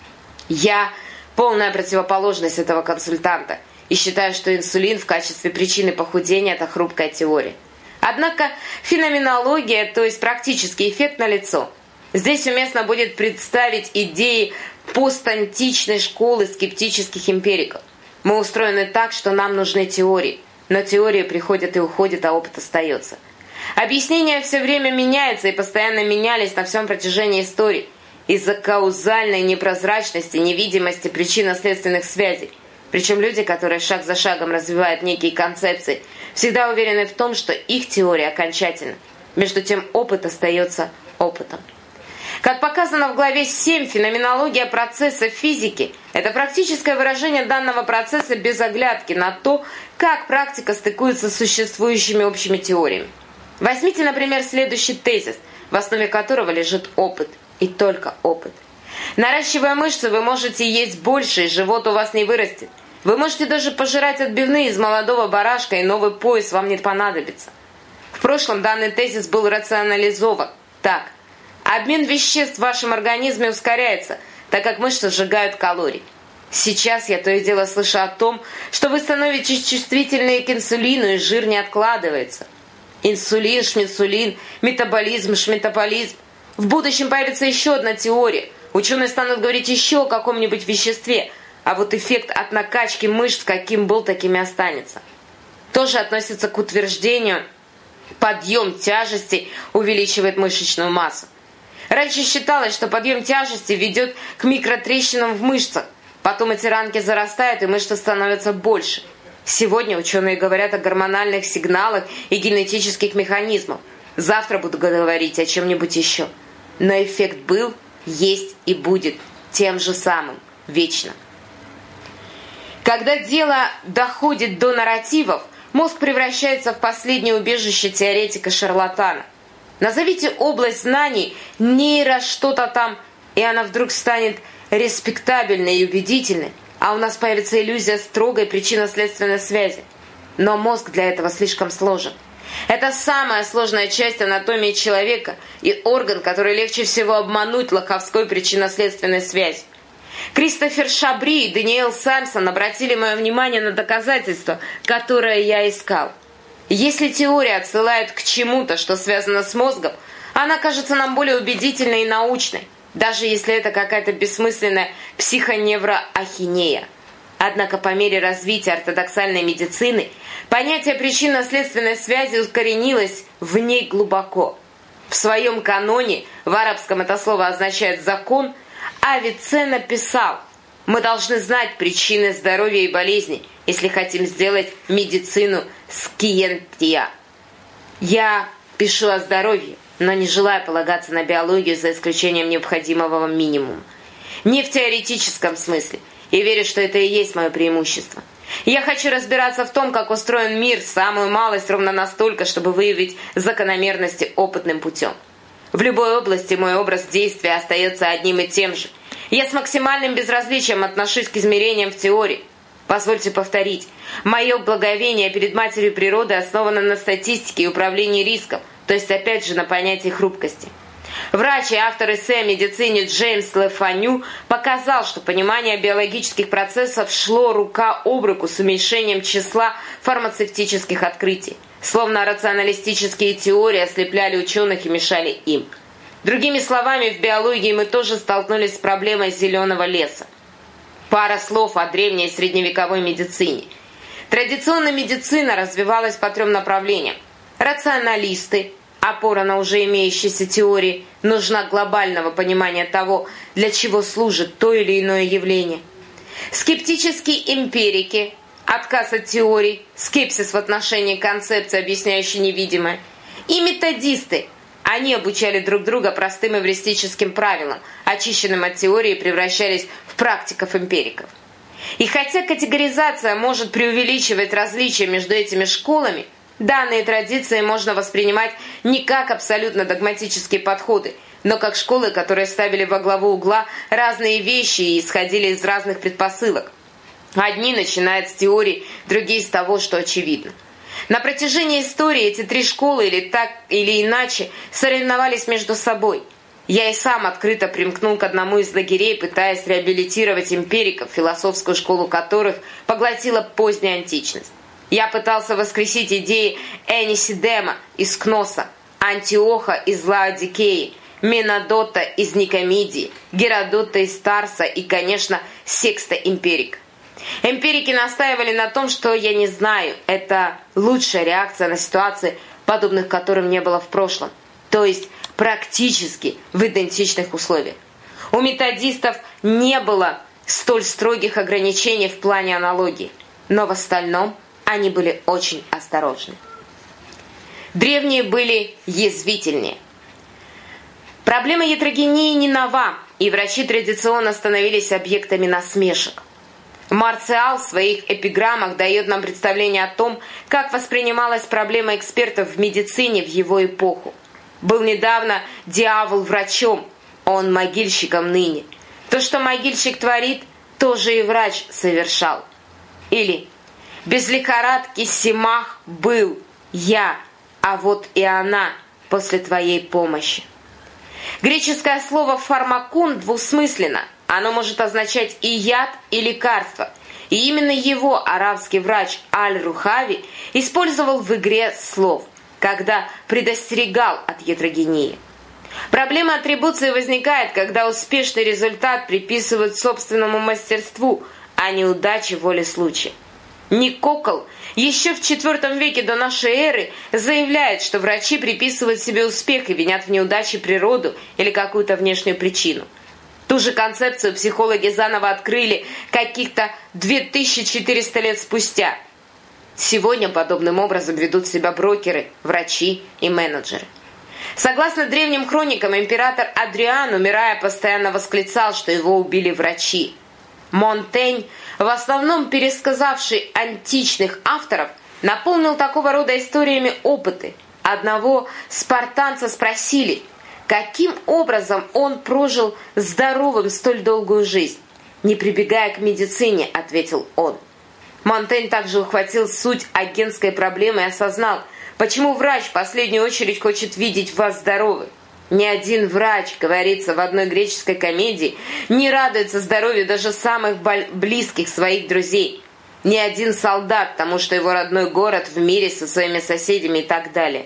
Я полная противоположность этого консультанта и считаю, что инсулин в качестве причины похудения – это хрупкая теория. Однако феноменология, то есть практический эффект, налицо. Здесь уместно будет представить идеи постантичной школы скептических эмпириков. Мы устроены так, что нам нужны теории. Но теории приходят и уходят, а опыт остается. Объяснения все время меняются и постоянно менялись на всем протяжении истории из-за каузальной непрозрачности, невидимости причинно-следственных связей. Причем люди, которые шаг за шагом развивают некие концепции, всегда уверены в том, что их теория окончательна. Между тем опыт остается опытом. Как показано в главе 7, феноменология процесса физики – это практическое выражение данного процесса без оглядки на то, как практика стыкуется с существующими общими теориями. Возьмите, например, следующий тезис, в основе которого лежит опыт, и только опыт. Наращивая мышцы, вы можете есть больше, и живот у вас не вырастет. Вы можете даже пожирать отбивные из молодого барашка, и новый пояс вам не понадобится. В прошлом данный тезис был рационализован. Так, обмен веществ в вашем организме ускоряется, так как мышцы сжигают калории. Сейчас я то и дело слышу о том, что вы становитесь чувствительны к инсулину, и жир не откладывается. Инсулин, шминсулин, метаболизм, шметаболизм. В будущем появится еще одна теория. Ученые станут говорить еще о каком-нибудь веществе, а вот эффект от накачки мышц каким был, таким и останется. Тоже относится к утверждению, подъем тяжести увеличивает мышечную массу. Раньше считалось, что подъем тяжести ведет к микротрещинам в мышцах. Потом эти ранки зарастают, и мышцы становятся больше. Сегодня ученые говорят о гормональных сигналах и генетических механизмах. Завтра буду говорить о чем-нибудь еще. Но эффект был, есть и будет тем же самым, вечно. Когда дело доходит до нарративов, мозг превращается в последнее убежище теоретика-шарлатана. Назовите область знаний нейро что-то там, и она вдруг станет респектабельной и убедительной, а у нас появится иллюзия строгой причинно-следственной связи. Но мозг для этого слишком сложен. Это самая сложная часть анатомии человека и орган, который легче всего обмануть лоховской причинно-следственной связью. Кристофер Шабри и Даниэл Самсон обратили мое внимание на доказательство, которое я искал. Если теория отсылает к чему-то, что связано с мозгом, она кажется нам более убедительной и научной, даже если это какая-то бессмысленная психоневроахинея. Однако по мере развития ортодоксальной медицины понятие причинно-следственной связи укоренилось в ней глубоко. В своем каноне, в арабском это слово означает «закон», Авиценна писал: «Мы должны знать причины здоровья и болезней, если хотим сделать медицину скиентия». Я пишу о здоровье, но не желаю полагаться на биологию за исключением необходимого минимума. Не в теоретическом смысле, и верю, что это и есть мое преимущество. Я хочу разбираться в том, как устроен мир, самую малость ровно настолько, чтобы выявить закономерности опытным путем. В любой области мой образ действия остается одним и тем же. Я с максимальным безразличием отношусь к измерениям в теории. Позвольте повторить, мое благоговение перед матерью природы основано на статистике и управлении риском, то есть опять же на понятии хрупкости. Врач и автор эссе о медицине Джеймс Лефаню показал, что понимание биологических процессов шло рука об руку с уменьшением числа фармацевтических открытий, словно рационалистические теории ослепляли ученых и мешали им. Другими словами, в биологии мы тоже столкнулись с проблемой зеленого леса. Пара слов о древней и средневековой медицине. Традиционная медицина развивалась по 3 направлениям. Рационалисты, опора на уже имеющиеся теории, нужна глобального понимания того, для чего служит то или иное явление. Скептические эмпирики, отказ от теорий, скепсис в отношении концепции, объясняющей невидимое. И методисты. Они обучали друг друга простым эвристическим правилам, очищенным от теории, и превращались в практиков-эмпириков. И хотя категоризация может преувеличивать различия между этими школами, данные традиции можно воспринимать не как абсолютно догматические подходы, но как школы, которые ставили во главу угла разные вещи и исходили из разных предпосылок. Одни начинают с теории, другие с того, что очевидно. На протяжении истории эти 3 школы или так или иначе соревновались между собой. Я и сам открыто примкнул к одному из лагерей, пытаясь реабилитировать эмпириков, философскую школу которых поглотила поздняя античность. Я пытался воскресить идеи Энисидема из Кноса, Антиоха из Лаодикеи, Менадота из Никомидии, Геродота из Тарса и, конечно, Секста Эмпирика. Эмпирики настаивали на том, что я не знаю, это лучшая реакция на ситуации, подобных которым не было в прошлом, то есть практически в идентичных условиях. У методистов не было столь строгих ограничений в плане аналогии, но в остальном они были очень осторожны. Древние были язвительнее. Проблема ятрогении не нова, и врачи традиционно становились объектами насмешек. Марциал в своих эпиграммах дает нам представление о том, как воспринималась проблема экспертов в медицине в его эпоху. Был недавно дьявол врачом, он могильщиком ныне. То, что могильщик творит, тоже и врач совершал. Или без лихорадки Симах был я, а вот и она после твоей помощи. Греческое слово «фармакун» двусмысленно. Оно может означать и яд, и лекарство. И именно его арабский врач Аль-Рухави использовал в игре слов, когда предостерегал от ятрогении. Проблема атрибуции возникает, когда успешный результат приписывают собственному мастерству, а не удаче воли случая. Никокл еще в IV веке до нашей эры заявляет, что врачи приписывают себе успех и винят в неудаче природу или какую-то внешнюю причину. Ту же концепцию психологи заново открыли каких-то 2400 лет спустя. Сегодня подобным образом ведут себя брокеры, врачи и менеджеры. Согласно древним хроникам, император Адриан, умирая, постоянно восклицал, что его убили врачи. Монтень, в основном пересказавший античных авторов, наполнил такого рода историями опыты. Одного спартанца спросили, каким образом он прожил здоровым столь долгую жизнь. «Не прибегая к медицине», — ответил он. Монтень также ухватил суть агентской проблемы и осознал, почему врач в последнюю очередь хочет видеть вас здоровым. Ни один врач, говорится в одной греческой комедии, не радуется здоровью даже самых близких своих друзей. Ни один солдат тому, что его родной город в мире со своими соседями и так далее.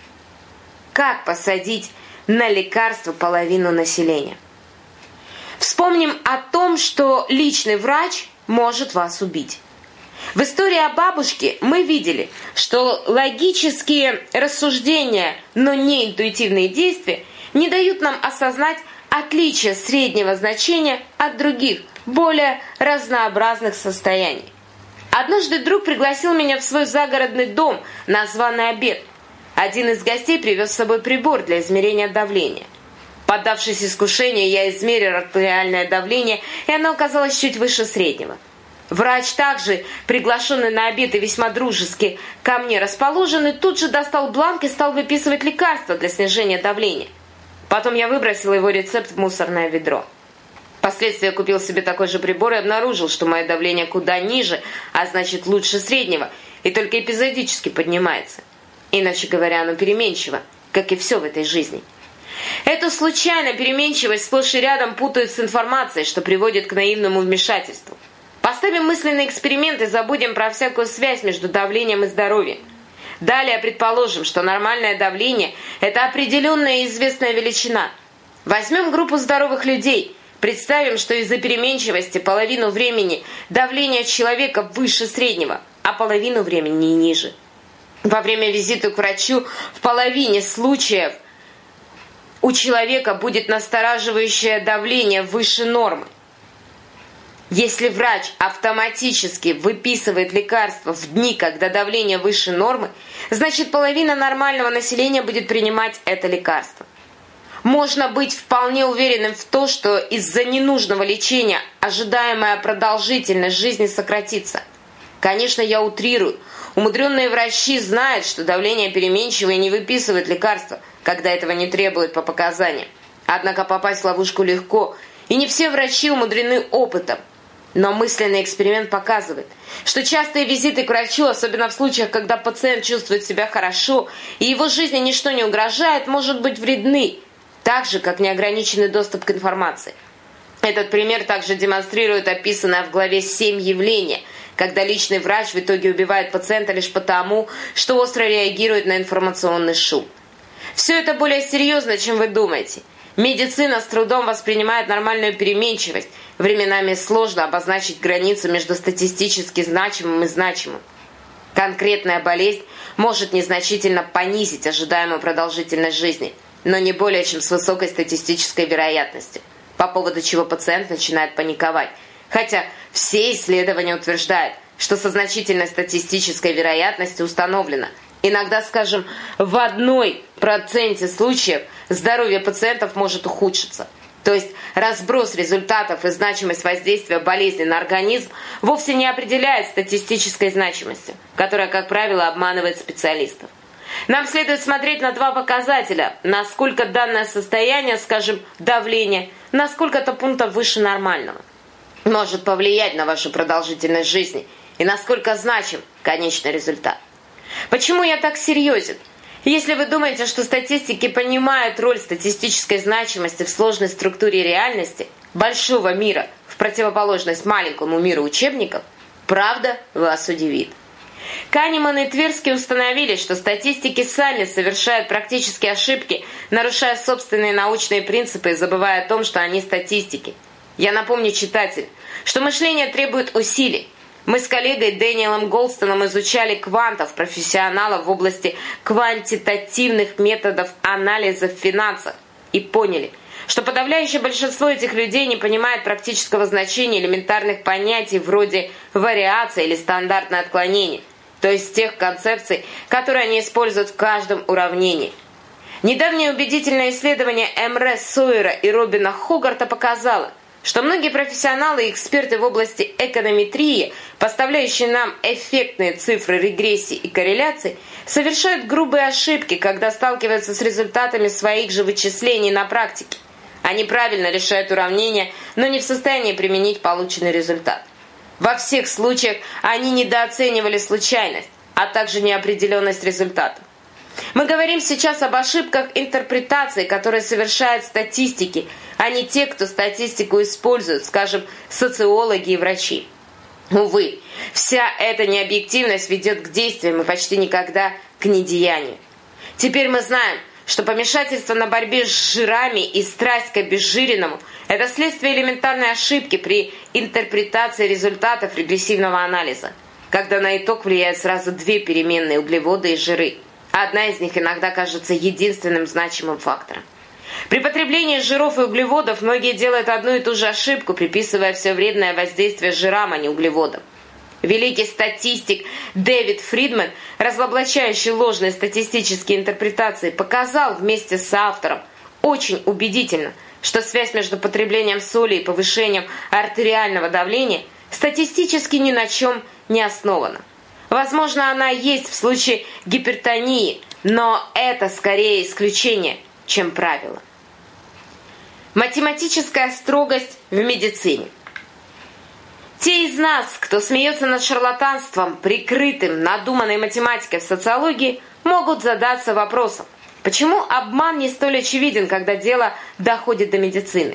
Как посадить на лекарство половину населения? Вспомним о том, что личный врач может вас убить. В истории о бабушке мы видели, что логические рассуждения, но не интуитивные действия не дают нам осознать отличие среднего значения от других, более разнообразных состояний. Однажды друг пригласил меня в свой загородный дом на званый обед. Один из гостей привез с собой прибор для измерения давления. Поддавшись искушению, я измерил артериальное давление, и оно оказалось чуть выше среднего. Врач, также приглашенный на обед и весьма дружески ко мне расположенный, тут же достал бланк и стал выписывать лекарства для снижения давления. Потом я выбросила его рецепт в мусорное ведро. Впоследствии я купил себе такой же прибор и обнаружил, что мое давление куда ниже, а значит лучше среднего, и только эпизодически поднимается. Иначе говоря, оно переменчиво, как и все в этой жизни. Эту случайно переменчивость сплошь и рядом путают с информацией, что приводит к наивному вмешательству. Поставим мысленный эксперимент и забудем про всякую связь между давлением и здоровьем. Далее предположим, что нормальное давление – это определенная и известная величина. Возьмем группу здоровых людей. Представим, что из-за переменчивости половину времени давление человека выше среднего, а половину времени ниже. Во время визита к врачу в половине случаев у человека будет настораживающее давление выше нормы. Если врач автоматически выписывает лекарства в дни, когда давление выше нормы, значит половина нормального населения будет принимать это лекарство. Можно быть вполне уверенным в том, что из-за ненужного лечения ожидаемая продолжительность жизни сократится. Конечно, я утрирую. Умудренные врачи знают, что давление переменчиво и не выписывают лекарства, когда этого не требуют по показаниям. Однако попасть в ловушку легко, и не все врачи умудрены опытом. Но мысленный эксперимент показывает, что частые визиты к врачу, особенно в случаях, когда пациент чувствует себя хорошо и его жизни ничто не угрожает, может быть вредны, так же, как неограниченный доступ к информации. Этот пример также демонстрирует описанное в главе 7 явление, когда личный врач в итоге убивает пациента лишь потому, что остро реагирует на информационный шум. Все это более серьезно, чем вы думаете. Медицина с трудом воспринимает нормальную переменчивость. Временами сложно обозначить границу между статистически значимым и значимым. Конкретная болезнь может незначительно понизить ожидаемую продолжительность жизни, но не более чем с высокой статистической вероятностью, по поводу чего пациент начинает паниковать. Хотя все исследования утверждают, что со значительной статистической вероятностью установлено, иногда, скажем, в 1% случаев здоровье пациентов может ухудшиться. То есть разброс результатов и значимость воздействия болезни на организм вовсе не определяет статистической значимостью, которая, как правило, обманывает специалистов. Нам следует смотреть на два показателя, насколько данное состояние, скажем, давление, на сколько-то пунктов выше нормального. может повлиять на вашу продолжительность жизни и насколько значим конечный результат. Почему я так серьезен? Если вы думаете, что статистики понимают роль статистической значимости в сложной структуре реальности, большого мира в противоположность маленькому миру учебников, правда вас удивит. Канеман и Тверский установили, что статистики сами совершают практические ошибки, нарушая собственные научные принципы и забывая о том, что они статистики. Я напомню читателю, что мышление требует усилий. Мы с коллегой Дэниелом Голстоном изучали квантов, профессионалов в области квантитативных методов анализа в финансах, и поняли, что подавляющее большинство этих людей не понимает практического значения элементарных понятий вроде вариация или стандартное отклонение, то есть тех концепций, которые они используют в каждом уравнении. Недавнее убедительное исследование Эмре Сойера и Робина Хогарта показало, что многие профессионалы и эксперты в области эконометрии, поставляющие нам эффектные цифры регрессии и корреляций, совершают грубые ошибки, когда сталкиваются с результатами своих же вычислений на практике. Они правильно решают уравнения, но не в состоянии применить полученный результат. Во всех случаях они недооценивали случайность, а также неопределенность результата. Мы говорим сейчас об ошибках интерпретации, которые совершают статистики, а не те, кто статистику используют, скажем, социологи и врачи. Увы, вся эта необъективность ведет к действиям и почти никогда к недеянию. Теперь мы знаем, что помешательство на борьбе с жирами и страсть к обезжиренному – это следствие элементарной ошибки при интерпретации результатов регрессивного анализа, когда на итог влияют сразу две переменные – углеводы и жиры. Одна из них иногда кажется единственным значимым фактором. При потреблении жиров и углеводов многие делают одну и ту же ошибку, приписывая все вредное воздействие жирам, а не углеводам. Великий статистик Дэвид Фридман, разоблачающий ложные статистические интерпретации, показал вместе с автором очень убедительно, что связь между потреблением соли и повышением артериального давления статистически ни на чем не основана. Возможно, она есть в случае гипертонии, но это скорее исключение, чем правило. Математическая строгость в медицине. Те из нас, кто смеется над шарлатанством, прикрытым надуманной математикой в социологии, могут задаться вопросом, почему обман не столь очевиден, когда дело доходит до медицины.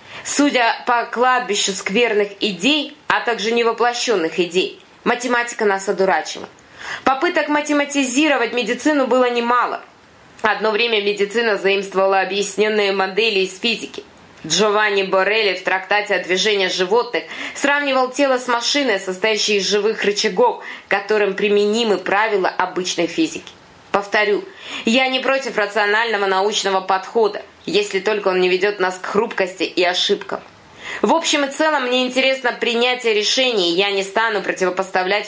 Судя по кладбищу скверных идей, а также невоплощенных идей, математика нас одурачила. Попыток математизировать медицину было немало. Одно время медицина заимствовала объясненные модели из физики. Джованни Борелли в трактате о движении животных сравнивал тело с машиной, состоящей из живых рычагов, к которым применимы правила обычной физики. Повторю, я не против рационального научного подхода, если только он не ведет нас к хрупкости и ошибкам. В общем и целом мне интересно принятие решений, и я не стану противопоставлять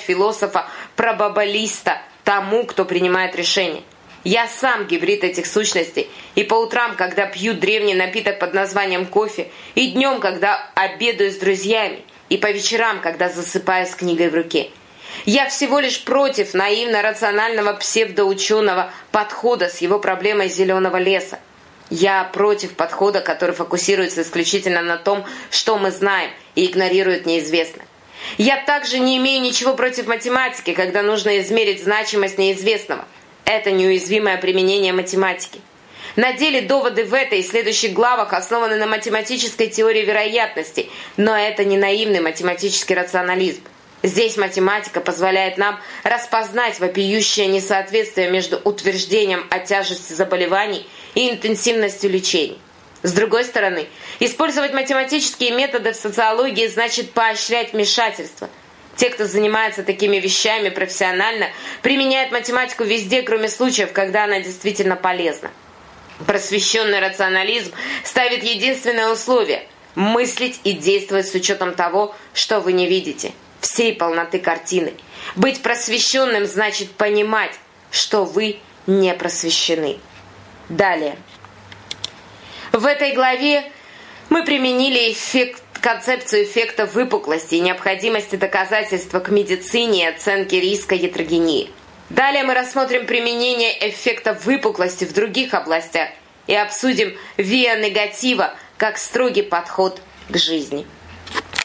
философа-пробабилиста тому, кто принимает решения. Я сам гибрид этих сущностей, и по утрам, когда пью древний напиток под названием кофе, и днем, когда обедаю с друзьями, и по вечерам, когда засыпаю с книгой в руке. Я всего лишь против наивно-рационального псевдоученого подхода с его проблемой зеленого леса. Я против подхода, который фокусируется исключительно на том, что мы знаем, и игнорирует неизвестное. Я также не имею ничего против математики, когда нужно измерить значимость неизвестного. Это неуязвимое применение математики. На деле доводы в этой и следующих главах основаны на математической теории вероятностей, но это не наивный математический рационализм. Здесь математика позволяет нам распознать вопиющее несоответствие между утверждением о тяжести заболеваний и интенсивностью лечения. С другой стороны, использовать математические методы в социологии значит поощрять вмешательство. Те, кто занимается такими вещами профессионально, применяют математику везде, кроме случаев, когда она действительно полезна. Просвещенный рационализм ставит единственное условие – мыслить и действовать с учетом того, что вы не видите, всей полноты картины. Быть просвещенным значит понимать, что вы не просвещены. Далее. В этой главе мы применили концепцию эффекта выпуклости и необходимости доказательства к медицине и оценке риска ятрогении. Далее мы рассмотрим применение эффекта выпуклости в других областях и обсудим виа негатива как строгий подход к жизни.